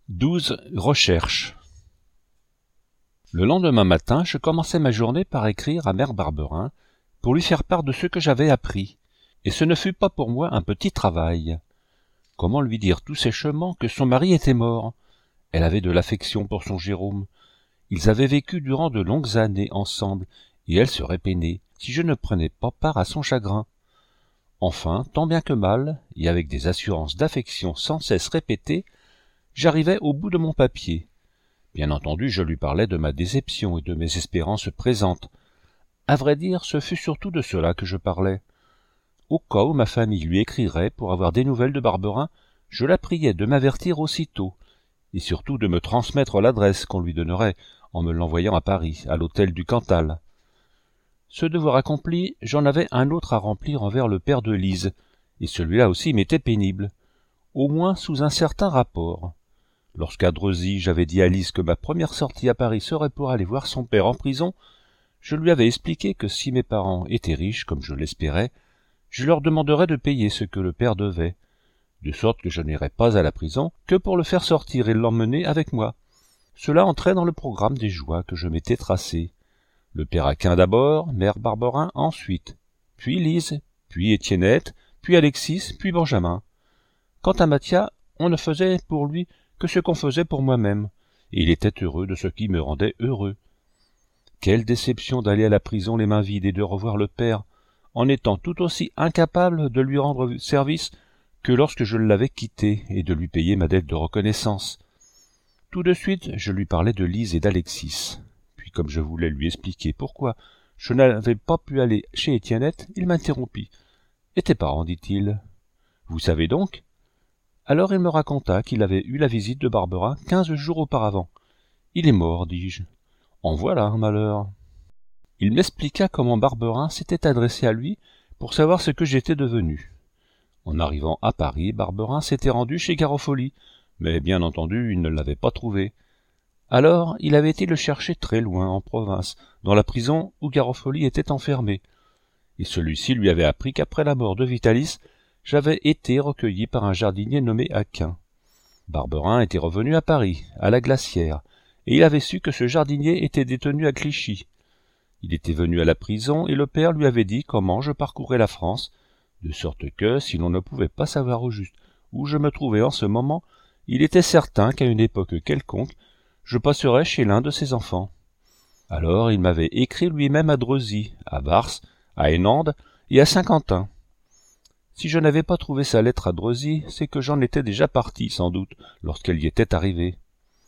12 recherches. Le lendemain matin, je commençai ma journée par écrire à mère Barberin pour lui faire part de ce que j'avais appris, et ce ne fut pas pour moi un petit travail. Comment lui dire tout sèchement que son mari était mort? Elle avait de l'affection pour son Jérôme. Ils avaient vécu durant de longues années ensemble, et elle serait peinée si je ne prenais pas part à son chagrin. Enfin, tant bien que mal, et avec des assurances d'affection sans cesse répétées, j'arrivai au bout de mon papier. Bien entendu, je lui parlais de ma déception et de mes espérances présentes. À vrai dire, ce fut surtout de cela que je parlais. Au cas où ma famille lui écrirait pour avoir des nouvelles de Barberin, je la priais de m'avertir aussitôt, et surtout de me transmettre l'adresse qu'on lui donnerait en me l'envoyant à Paris, à l'hôtel du Cantal. Ce devoir accompli, j'en avais un autre à remplir envers le père de Lise, et celui-là aussi m'était pénible, au moins sous un certain rapport. Lorsqu'à Dreuzy, j'avais dit à Lise que ma première sortie à Paris serait pour aller voir son père en prison, je lui avais expliqué que si mes parents étaient riches, comme je l'espérais, je leur demanderais de payer ce que le père devait, de sorte que je n'irais pas à la prison que pour le faire sortir et l'emmener avec moi. Cela entrait dans le programme des joies que je m'étais tracé. Le père Aquin d'abord, mère Barberin ensuite, puis Lise, puis Étiennette, puis Alexis, puis Benjamin. Quant à Mathia, on ne faisait pour lui que ce qu'on faisait pour moi-même, et il était heureux de ce qui me rendait heureux. Quelle déception d'aller à la prison les mains vides et de revoir le père, en étant tout aussi incapable de lui rendre service que lorsque je l'avais quitté et de lui payer ma dette de reconnaissance. Tout de suite, je lui parlais de Lise et d'Alexis. Puis, comme je voulais lui expliquer pourquoi je n'avais pas pu aller chez Étiennette, il m'interrompit. « Et tes parents, dit-il? Vous savez donc ?» Alors il me raconta qu'il avait eu la visite de Barberin 15 jours auparavant. « Il est mort, dis-je. En voilà un malheur. » Il m'expliqua comment Barberin s'était adressé à lui pour savoir ce que j'étais devenu. En arrivant à Paris, Barberin s'était rendu chez Garofoli, mais bien entendu il ne l'avait pas trouvé. Alors il avait été le chercher très loin, en province, dans la prison où Garofoli était enfermé. Et celui-ci lui avait appris qu'après la mort de Vitalis, j'avais été recueilli par un jardinier nommé Aquin. Barberin était revenu à Paris, à la Glacière, et il avait su que ce jardinier était détenu à Clichy. Il était venu à la prison et le père lui avait dit comment je parcourais la France, de sorte que, si l'on ne pouvait pas savoir au juste où je me trouvais en ce moment, il était certain qu'à une époque quelconque, je passerais chez l'un de ses enfants. Alors il m'avait écrit lui-même à Dreuzy, à Vars, à Hénande et à Saint-Quentin. Si je n'avais pas trouvé sa lettre à Dreuzy, c'est que j'en étais déjà parti, sans doute, lorsqu'elle y était arrivée.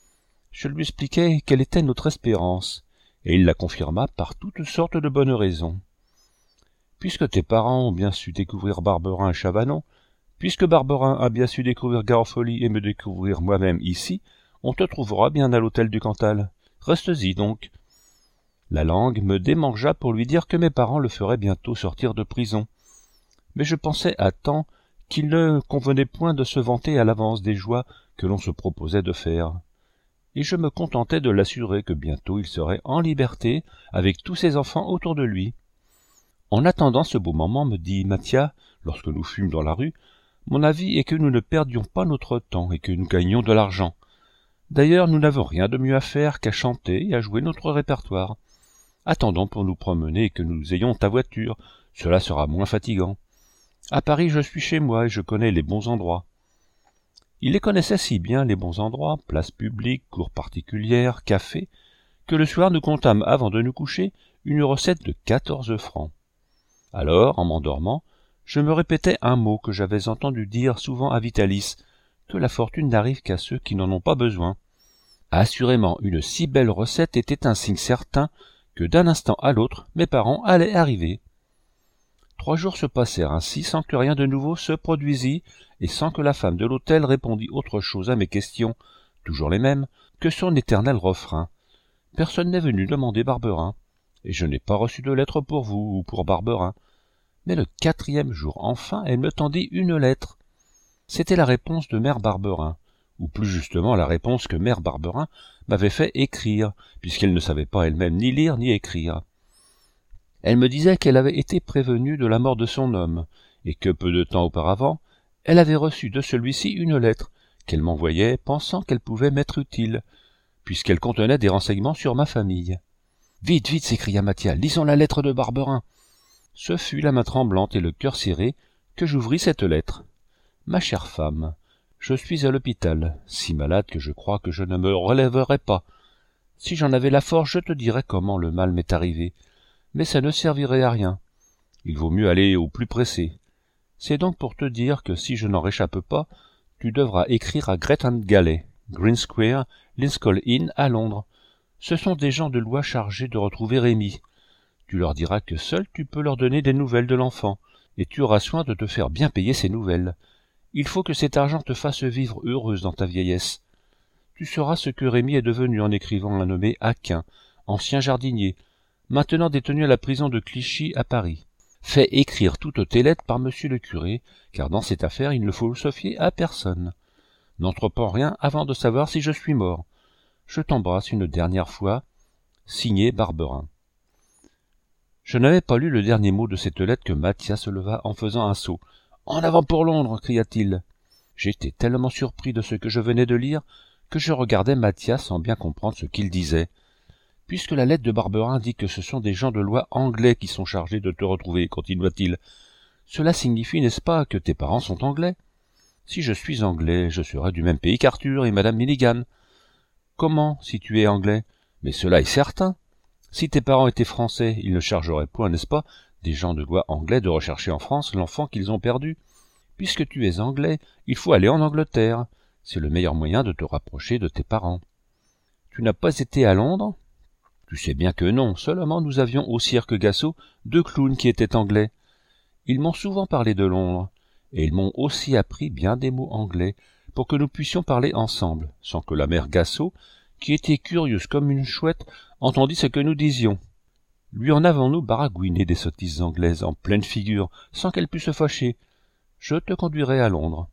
Je lui expliquai quelle était notre espérance, et il la confirma par toutes sortes de bonnes raisons. Puisque tes parents ont bien su découvrir Barberin et Chavanon, puisque Barberin a bien su découvrir Garofoli et me découvrir moi-même ici, on te trouvera bien à l'hôtel du Cantal. Reste-y donc. La langue me démangea pour lui dire que mes parents le feraient bientôt sortir de prison. Mais je pensais à temps qu'il ne convenait point de se vanter à l'avance des joies que l'on se proposait de faire. Et je me contentais de l'assurer que bientôt il serait en liberté avec tous ses enfants autour de lui. En attendant ce beau moment, me dit Mathia, lorsque nous fûmes dans la rue, mon avis est que nous ne perdions pas notre temps et que nous gagnions de l'argent. D'ailleurs, nous n'avons rien de mieux à faire qu'à chanter et à jouer notre répertoire. Attendons pour nous promener et que nous ayons ta voiture, cela sera moins fatigant. À Paris, je suis chez moi et je connais les bons endroits. Il les connaissait si bien, les bons endroits, places publiques, cours particulières, cafés, que le soir nous comptâmes, avant de nous coucher, une recette de 14 francs. Alors, en m'endormant, je me répétais un mot que j'avais entendu dire souvent à Vitalis, que la fortune n'arrive qu'à ceux qui n'en ont pas besoin. Assurément, une si belle recette était un signe certain que d'un instant à l'autre, mes parents allaient arriver. 3 jours se passèrent ainsi sans que rien de nouveau se produisit et sans que la femme de l'hôtel répondît autre chose à mes questions, toujours les mêmes, que son éternel refrain. Personne n'est venu demander Barberin, et je n'ai pas reçu de lettre pour vous ou pour Barberin. Mais le 4e jour, enfin, elle me tendit une lettre. C'était la réponse de mère Barberin, ou plus justement la réponse que mère Barberin m'avait fait écrire, puisqu'elle ne savait pas elle-même ni lire ni écrire. Elle me disait qu'elle avait été prévenue de la mort de son homme, et que peu de temps auparavant, elle avait reçu de celui-ci une lettre, qu'elle m'envoyait, pensant qu'elle pouvait m'être utile, puisqu'elle contenait des renseignements sur ma famille. « Vite, vite !» s'écria Mathia, « lisons la lettre de Barberin !» Ce fut la main tremblante et le cœur serré que j'ouvris cette lettre. « Ma chère femme, je suis à l'hôpital, si malade que je crois que je ne me relèverai pas. Si j'en avais la force, je te dirais comment le mal m'est arrivé, mais ça ne servirait à rien. Il vaut mieux aller au plus pressé. C'est donc pour te dire que si je n'en réchappe pas, tu devras écrire à Gret and Galley, Green Square, Lincoln's Inn à Londres. Ce sont des gens de loi chargés de retrouver Rémy. Tu leur diras que seul tu peux leur donner des nouvelles de l'enfant, et tu auras soin de te faire bien payer ces nouvelles. Il faut que cet argent te fasse vivre heureuse dans ta vieillesse. Tu sauras ce que Rémy est devenu en écrivant un nommé Aquin, ancien jardinier, maintenant détenu à la prison de Clichy à Paris. Fais écrire toutes tes lettres par monsieur le curé, car dans cette affaire il ne faut se fier à personne. N'entreprends rien avant de savoir si je suis mort. Je t'embrasse une dernière fois. Signé Barberin. Je n'avais pas lu le dernier mot de cette lettre que Mathia se leva en faisant un saut. « En avant pour Londres !» cria-t-il. J'étais tellement surpris de ce que je venais de lire que je regardais Mathia sans bien comprendre ce qu'il disait. « Puisque la lettre de Barberin dit que ce sont des gens de loi anglais qui sont chargés de te retrouver, continua-t-il, cela signifie, n'est-ce pas, que tes parents sont anglais? Si je suis anglais, je serai du même pays qu'Arthur et madame Milligan. Comment, si tu es anglais? Mais cela est certain. Si tes parents étaient français, ils ne chargeraient point, n'est-ce pas, des gens de loi anglais de rechercher en France l'enfant qu'ils ont perdu. Puisque tu es anglais, il faut aller en Angleterre. C'est le meilleur moyen de te rapprocher de tes parents. Tu n'as pas été à Londres? Tu sais bien que non, seulement nous avions au cirque Gassot 2 clowns qui étaient anglais. Ils m'ont souvent parlé de Londres, et ils m'ont aussi appris bien des mots anglais, pour que nous puissions parler ensemble, sans que la mère Gassot, qui était curieuse comme une chouette, entendit ce que nous disions. Lui en avons-nous baragouiné des sottises anglaises en pleine figure, sans qu'elle pût se fâcher. Je te conduirai à Londres.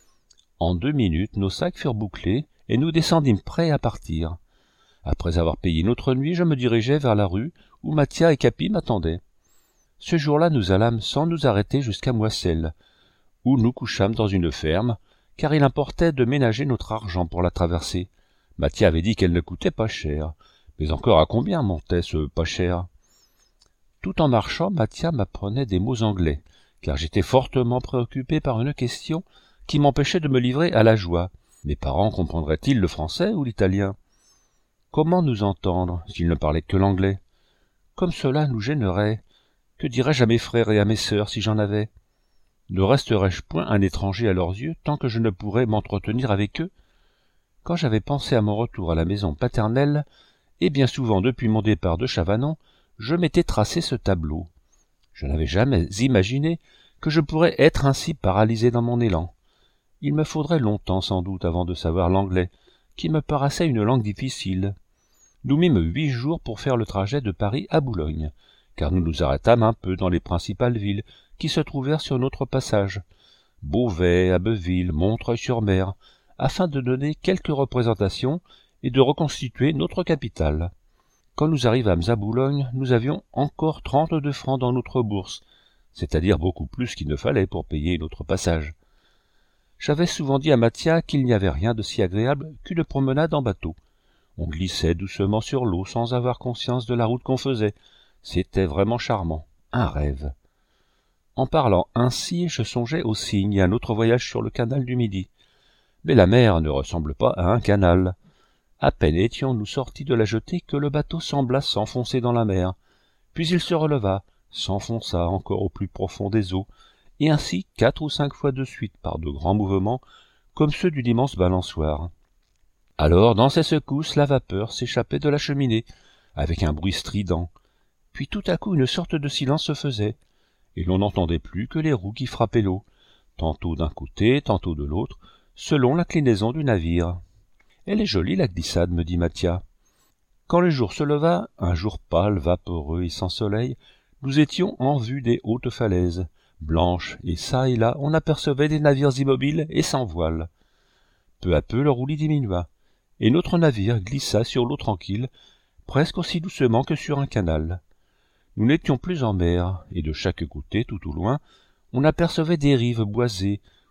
En 2 minutes, nos sacs furent bouclés, et nous descendîmes prêts à partir. Après avoir payé notre nuit, je me dirigeai vers la rue où Mathia et Capi m'attendaient. Ce jour-là, nous allâmes sans nous arrêter jusqu'à Moisselles, où nous couchâmes dans une ferme, car il importait de ménager notre argent pour la traversée. Mathia avait dit qu'elle ne coûtait pas cher, mais encore à combien montait ce pas cher? Tout en marchant, Mathia m'apprenait des mots anglais, car j'étais fortement préoccupé par une question qui m'empêchait de me livrer à la joie. Mes parents comprendraient-ils le français ou l'italien? Comment nous entendre s'ils ne parlaient que l'anglais? Comme cela nous gênerait. Que dirais-je à mes frères et à mes sœurs si j'en avais? Ne resterais-je point un étranger à leurs yeux tant que je ne pourrais m'entretenir avec eux? Quand j'avais pensé à mon retour à la maison paternelle, et bien souvent depuis mon départ de Chavanon, je m'étais tracé ce tableau. Je n'avais jamais imaginé que je pourrais être ainsi paralysé dans mon élan. Il me faudrait longtemps sans doute avant de savoir l'anglais, qui me paraissait une langue difficile. Nous mîmes 8 jours pour faire le trajet de Paris à Boulogne, car nous nous arrêtâmes un peu dans les principales villes qui se trouvèrent sur notre passage, Beauvais, Abbeville, Montreuil-sur-Mer, afin de donner quelques représentations et de reconstituer notre capitale. Quand nous arrivâmes à Boulogne, nous avions encore 32 francs dans notre bourse, c'est-à-dire beaucoup plus qu'il ne fallait pour payer notre passage. J'avais souvent dit à Mathia qu'il n'y avait rien de si agréable qu'une promenade en bateau. On glissait doucement sur l'eau sans avoir conscience de la route qu'on faisait. C'était vraiment charmant, un rêve. En parlant ainsi, je songeais aux cygnes et à notre voyage sur le canal du Midi. Mais la mer ne ressemble pas à un canal. À peine étions-nous sortis de la jetée que le bateau sembla s'enfoncer dans la mer. Puis il se releva, s'enfonça encore au plus profond des eaux, et ainsi 4 ou 5 fois de suite par de grands mouvements, comme ceux d'une immense balançoire. Alors, dans ces secousses, la vapeur s'échappait de la cheminée, avec un bruit strident. Puis tout à coup une sorte de silence se faisait, et l'on n'entendait plus que les roues qui frappaient l'eau, tantôt d'un côté, tantôt de l'autre, selon l'inclinaison du navire. « Elle est jolie, la glissade, me dit Mathia. » Quand le jour se leva, un jour pâle, vaporeux et sans soleil, nous étions en vue des hautes falaises, blanches, et çà et là on apercevait des navires immobiles et sans voile. Peu à peu le roulis diminua, et notre navire glissa sur l'eau tranquille, presque aussi doucement que sur un canal. Nous n'étions plus en mer, et de chaque côté, tout au loin, on apercevait des rives boisées,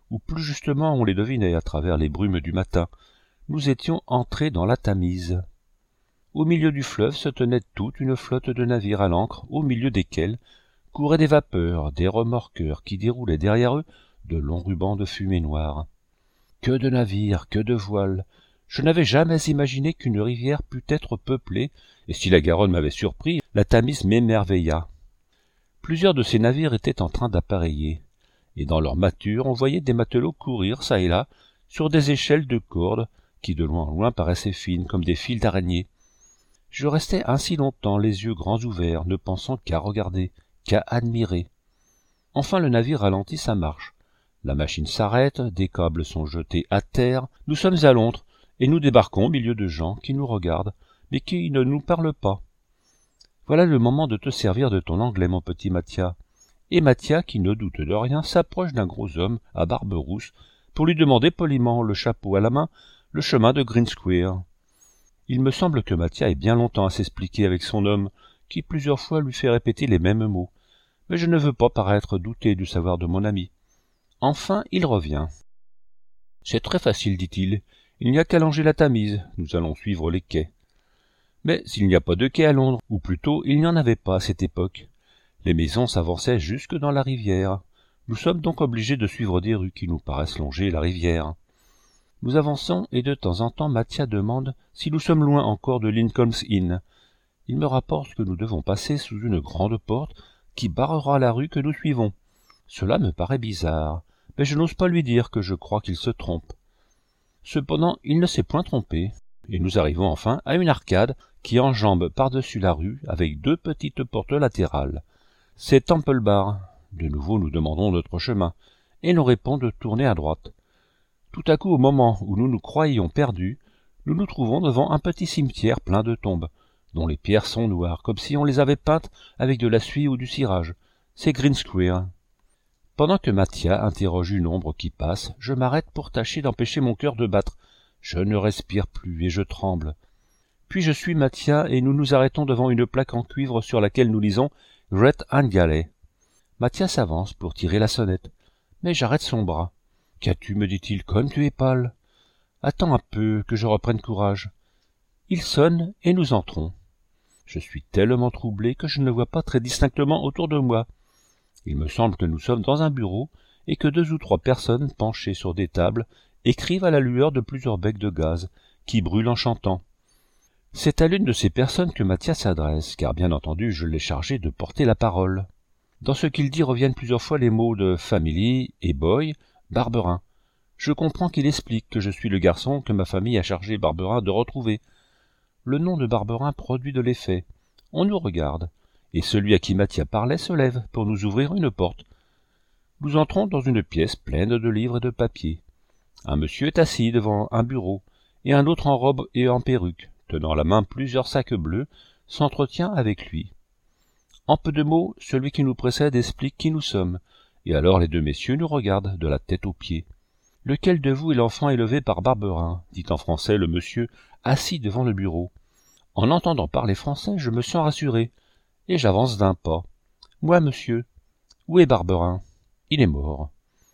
ou plus justement on les devinait à travers les brumes du matin, nous étions entrés dans la Tamise. Au milieu du fleuve se tenait toute une flotte de navires à l'ancre, au milieu desquels couraient des vapeurs, des remorqueurs qui déroulaient derrière eux de longs rubans de fumée noire. Que de navires, que de voiles! Je n'avais jamais imaginé qu'une rivière pût être peuplée, et si la Garonne m'avait surpris, la Tamise m'émerveilla. Plusieurs de ces navires étaient en train d'appareiller, et dans leurs mâtures on voyait des matelots courir çà et là sur des échelles de corde qui de loin en loin paraissaient fines comme des fils d'araignée. Je restai ainsi longtemps les yeux grands ouverts, ne pensant qu'à regarder, qu'à admirer. Enfin le navire ralentit sa marche. La machine s'arrête, des câbles sont jetés à terre, nous sommes à Londres, et nous débarquons au milieu de gens qui nous regardent, mais qui ne nous parlent pas. Voilà le moment de te servir de ton anglais, mon petit Mathia. Et Mathia, qui ne doute de rien, s'approche d'un gros homme à barbe rousse pour lui demander poliment, le chapeau à la main, le chemin de Green Square. Il me semble que Mathia est bien longtemps à s'expliquer avec son homme, qui plusieurs fois lui fait répéter les mêmes mots. Mais je ne veux pas paraître douter du savoir de mon ami. Enfin, il revient. « C'est très facile, dit-il. Il n'y a qu'à longer la Tamise. Nous allons suivre les quais. » Mais s'il n'y a pas de quai à Londres, ou plutôt il n'y en avait pas à cette époque. Les maisons s'avançaient jusque dans la rivière. Nous sommes donc obligés de suivre des rues qui nous paraissent longer la rivière. Nous avançons et de temps en temps Mathia demande si nous sommes loin encore de Lincoln's Inn. Il me rapporte que nous devons passer sous une grande porte qui barrera la rue que nous suivons. Cela me paraît bizarre, mais je n'ose pas lui dire que je crois qu'il se trompe. Cependant, il ne s'est point trompé, et nous arrivons enfin à une arcade qui enjambe par-dessus la rue avec deux petites portes latérales. C'est Temple Bar. De nouveau nous demandons notre chemin, et l'on répond de tourner à droite. Tout à coup, au moment où nous nous croyions perdus, nous nous trouvons devant un petit cimetière plein de tombes, dont les pierres sont noires, comme si on les avait peintes avec de la suie ou du cirage. C'est Green Square. Pendant que Mathia interroge une ombre qui passe, je m'arrête pour tâcher d'empêcher mon cœur de battre. Je ne respire plus et je tremble. Puis je suis Mathia et nous nous arrêtons devant une plaque en cuivre sur laquelle nous lisons « Great Angalley ». Mathia s'avance pour tirer la sonnette, mais j'arrête son bras. « Qu'as-tu » me dit-il, « comme tu es pâle. Attends un peu que je reprenne courage. » Il sonne et nous entrons. Je suis tellement troublé que je ne vois pas très distinctement autour de moi. Il me semble que nous sommes dans un bureau et que 2 ou 3 personnes penchées sur des tables écrivent à la lueur de plusieurs becs de gaz qui brûlent en chantant. C'est à l'une de ces personnes que Mathia s'adresse, car bien entendu je l'ai chargé de porter la parole. Dans ce qu'il dit reviennent plusieurs fois les mots de « family » et « boy », « Barberin ». Je comprends qu'il explique que je suis le garçon que ma famille a chargé Barberin de retrouver. Le nom de Barberin produit de l'effet. On nous regarde, et celui à qui Mathia parlait se lève pour nous ouvrir une porte. Nous entrons dans une pièce pleine de livres et de papiers. Un monsieur est assis devant un bureau, et un autre en robe et en perruque, tenant à la main plusieurs sacs bleus, s'entretient avec lui. En peu de mots, celui qui nous précède explique qui nous sommes, et alors les 2 messieurs nous regardent de la tête aux pieds. « Lequel de vous est l'enfant élevé par Barberin » dit en français le monsieur assis devant le bureau. En entendant parler français, je me sens rassuré, et j'avance d'un pas. « Moi, monsieur. Où est Barberin ? Il est mort. »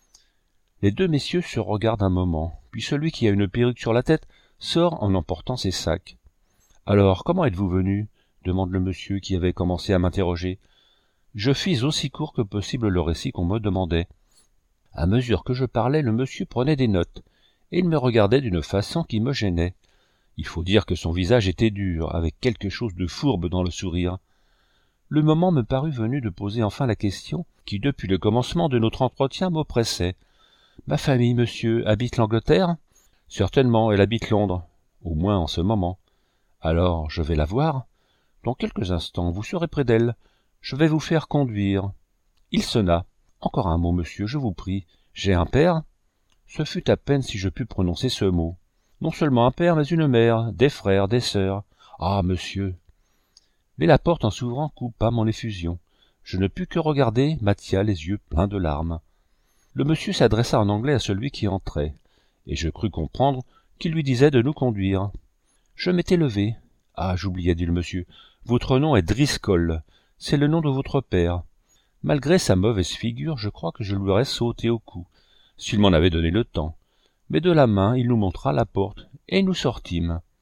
Les 2 messieurs se regardent un moment, puis celui qui a une perruque sur la tête sort en emportant ses sacs. « Alors, comment êtes-vous venu ?» demande le monsieur qui avait commencé à m'interroger. Je fis aussi court que possible le récit qu'on me demandait. À mesure que je parlais, le monsieur prenait des notes, et il me regardait d'une façon qui me gênait. Il faut dire que son visage était dur, avec quelque chose de fourbe dans le sourire. Le moment me parut venu de poser enfin la question qui, depuis le commencement de notre entretien, m'oppressait. « Ma famille, monsieur, habite l'Angleterre ?»« Certainement, elle habite Londres, au moins en ce moment. »« Alors, je vais la voir. Dans quelques instants, vous serez près d'elle. Je vais vous faire conduire. » Il sonna. « Encore un mot, monsieur, je vous prie. J'ai un père ?» Ce fut à peine si je pus prononcer ce mot. Non seulement un père, mais une mère, des frères, des sœurs. « Ah, monsieur !» Mais la porte en s'ouvrant coupa mon effusion. Je ne pus que regarder Mathia les yeux pleins de larmes. Le monsieur s'adressa en anglais à celui qui entrait, et je crus comprendre qu'il lui disait de nous conduire. Je m'étais levé. « Ah, j'oubliais, dit le monsieur, votre nom est Driscoll, c'est le nom de votre père. » Malgré sa mauvaise figure, je crois que je lui aurais sauté au cou. s'il m'en avait donné le temps. Mais de la main, il nous montra la porte, et nous sortîmes.